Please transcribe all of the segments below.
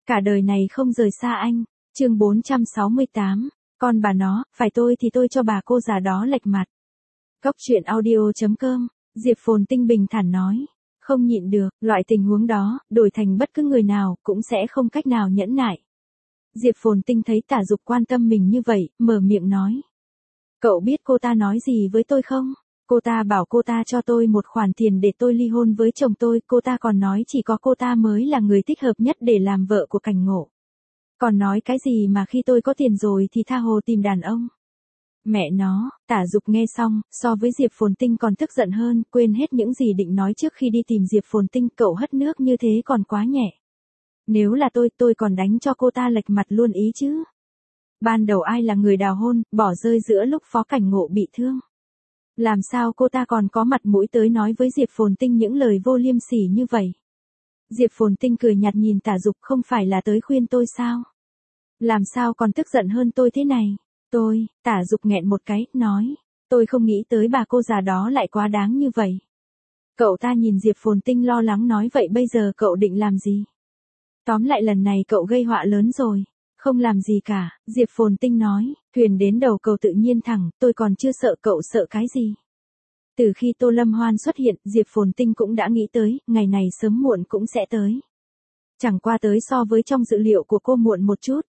Cả đời này không rời xa anh. Chương 468. Con bà nó, phải tôi thì tôi cho bà cô già đó lệch mặt. Góc truyện audio.com. Diệp Phồn Tinh bình thản nói. Không nhịn được, loại tình huống đó, đổi thành bất cứ người nào, cũng sẽ không cách nào nhẫn nại. Diệp Phồn Tinh thấy Tả Dục quan tâm mình như vậy, mở miệng nói. Cậu biết cô ta nói gì với tôi không? Cô ta bảo cô ta cho tôi một khoản tiền để tôi ly hôn với chồng tôi, cô ta còn nói chỉ có cô ta mới là người thích hợp nhất để làm vợ của Cảnh Ngộ. Còn nói cái gì mà khi tôi có tiền rồi thì tha hồ tìm đàn ông. Mẹ nó, Tả Dục nghe xong, so với Diệp Phồn Tinh còn tức giận hơn, quên hết những gì định nói trước khi đi tìm Diệp Phồn Tinh, cậu hất nước như thế còn quá nhẹ. Nếu là tôi còn đánh cho cô ta lệch mặt luôn ý chứ. Ban đầu ai là người đào hôn, bỏ rơi giữa lúc Phó Cảnh Ngộ bị thương. Làm sao cô ta còn có mặt mũi tới nói với Diệp Phồn Tinh những lời vô liêm sỉ như vậy? Diệp Phồn Tinh cười nhạt nhìn Tả Dục, không phải là tới khuyên tôi sao? Làm sao còn tức giận hơn tôi thế này? Tả Dục nghẹn một cái, nói. Tôi không nghĩ tới bà cô già đó lại quá đáng như vậy. Cậu ta nhìn Diệp Phồn Tinh lo lắng nói vậy bây giờ cậu định làm gì? Tóm lại lần này cậu gây họa lớn rồi. Không làm gì cả, Diệp Phồn Tinh nói, thuyền đến đầu cầu tự nhiên thẳng, tôi còn chưa sợ cậu sợ cái gì. Từ khi Tô Lâm Hoan xuất hiện, Diệp Phồn Tinh cũng đã nghĩ tới, ngày này sớm muộn cũng sẽ tới. Chẳng qua tới so với trong dự liệu của cô muộn một chút.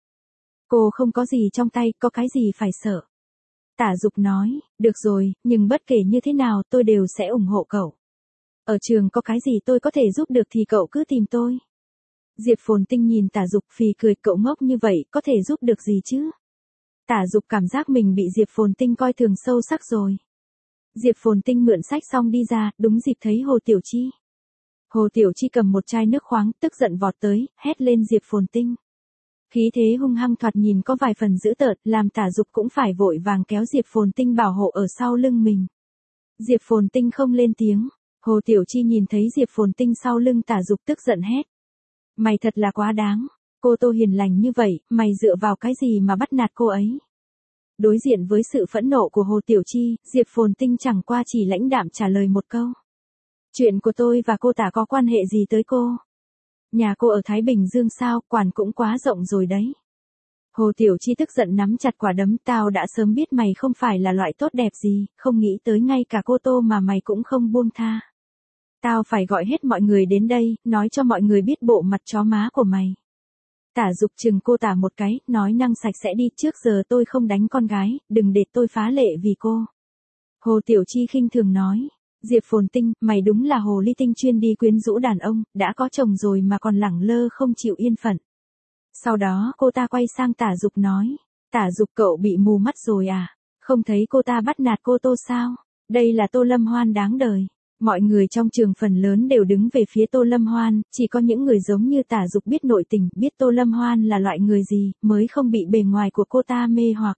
Cô không có gì trong tay, có cái gì phải sợ. Tả Dục nói, được rồi, nhưng bất kể như thế nào tôi đều sẽ ủng hộ cậu. Ở trường có cái gì tôi có thể giúp được thì cậu cứ tìm tôi. Diệp Phồn Tinh nhìn Tả Dục phì cười, cậu ngốc như vậy, có thể giúp được gì chứ? Tả Dục cảm giác mình bị Diệp Phồn Tinh coi thường sâu sắc rồi. Diệp Phồn Tinh mượn sách xong đi ra, đúng dịp thấy Hồ Tiểu Chi. Hồ Tiểu Chi cầm một chai nước khoáng, tức giận vọt tới, hét lên Diệp Phồn Tinh. Khí thế hung hăng thoạt nhìn có vài phần dữ tợn, làm Tả Dục cũng phải vội vàng kéo Diệp Phồn Tinh bảo hộ ở sau lưng mình. Diệp Phồn Tinh không lên tiếng. Hồ Tiểu Chi nhìn thấy Diệp Phồn Tinh sau lưng Tả Dục tức giận hét. Mày thật là quá đáng. Cô Tô hiền lành như vậy, mày dựa vào cái gì mà bắt nạt cô ấy? Đối diện với sự phẫn nộ của Hồ Tiểu Chi, Diệp Phồn Tinh chẳng qua chỉ lãnh đạm trả lời một câu. Chuyện của tôi và cô Tả có quan hệ gì tới cô? Nhà cô ở Thái Bình Dương sao, quản cũng quá rộng rồi đấy. Hồ Tiểu Chi tức giận nắm chặt quả đấm, tao đã sớm biết mày không phải là loại tốt đẹp gì, không nghĩ tới ngay cả cô Tô mà mày cũng không buông tha. Tao phải gọi hết mọi người đến đây, nói cho mọi người biết bộ mặt chó má của mày. Tả Dục chừng cô Tả một cái, nói năng sạch sẽ đi, trước giờ tôi không đánh con gái, đừng để tôi phá lệ vì cô. Hồ Tiểu Chi khinh thường nói, Diệp Phồn Tinh, mày đúng là hồ ly tinh chuyên đi quyến rũ đàn ông, đã có chồng rồi mà còn lẳng lơ không chịu yên phận. Sau đó cô ta quay sang Tả Dục nói, Tả Dục cậu bị mù mắt rồi à, không thấy cô ta bắt nạt cô Tô sao, đây là Tô Lâm Hoan đáng đời. Mọi người trong trường phần lớn đều đứng về phía Tô Lâm Hoan, chỉ có những người giống như Tả Dục biết nội tình, biết Tô Lâm Hoan là loại người gì, mới không bị bề ngoài của cô ta mê hoặc.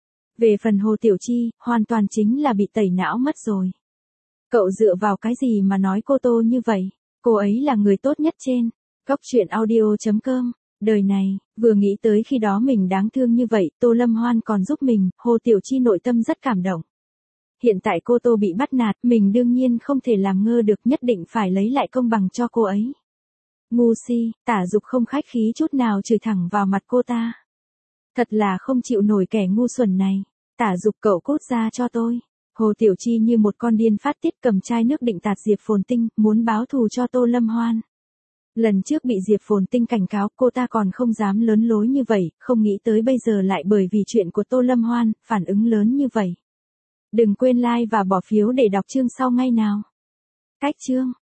Về phần Hồ Tiểu Chi, hoàn toàn chính là bị tẩy não mất rồi. Cậu dựa vào cái gì mà nói cô Tô như vậy? Cô ấy là người tốt nhất trên góc truyện audio.com. Đời này, vừa nghĩ tới khi đó mình đáng thương như vậy, Tô Lâm Hoan còn giúp mình, Hồ Tiểu Chi nội tâm rất cảm động. Hiện tại cô Tô bị bắt nạt, mình đương nhiên không thể làm ngơ được, nhất định phải lấy lại công bằng cho cô ấy. Ngu si, Tả Dục không khách khí chút nào chửi thẳng vào mặt cô ta. Thật là không chịu nổi kẻ ngu xuẩn này. Tả Dục cậu cút ra cho tôi. Hồ Tiểu Chi như một con điên phát tiết cầm chai nước định tạt Diệp Phồn Tinh, muốn báo thù cho Tô Lâm Hoan. Lần trước bị Diệp Phồn Tinh cảnh cáo, cô ta còn không dám lớn lối như vậy, không nghĩ tới bây giờ lại bởi vì chuyện của Tô Lâm Hoan, phản ứng lớn như vậy. Đừng quên like và bỏ phiếu để đọc chương sau ngay nào. Cách chương.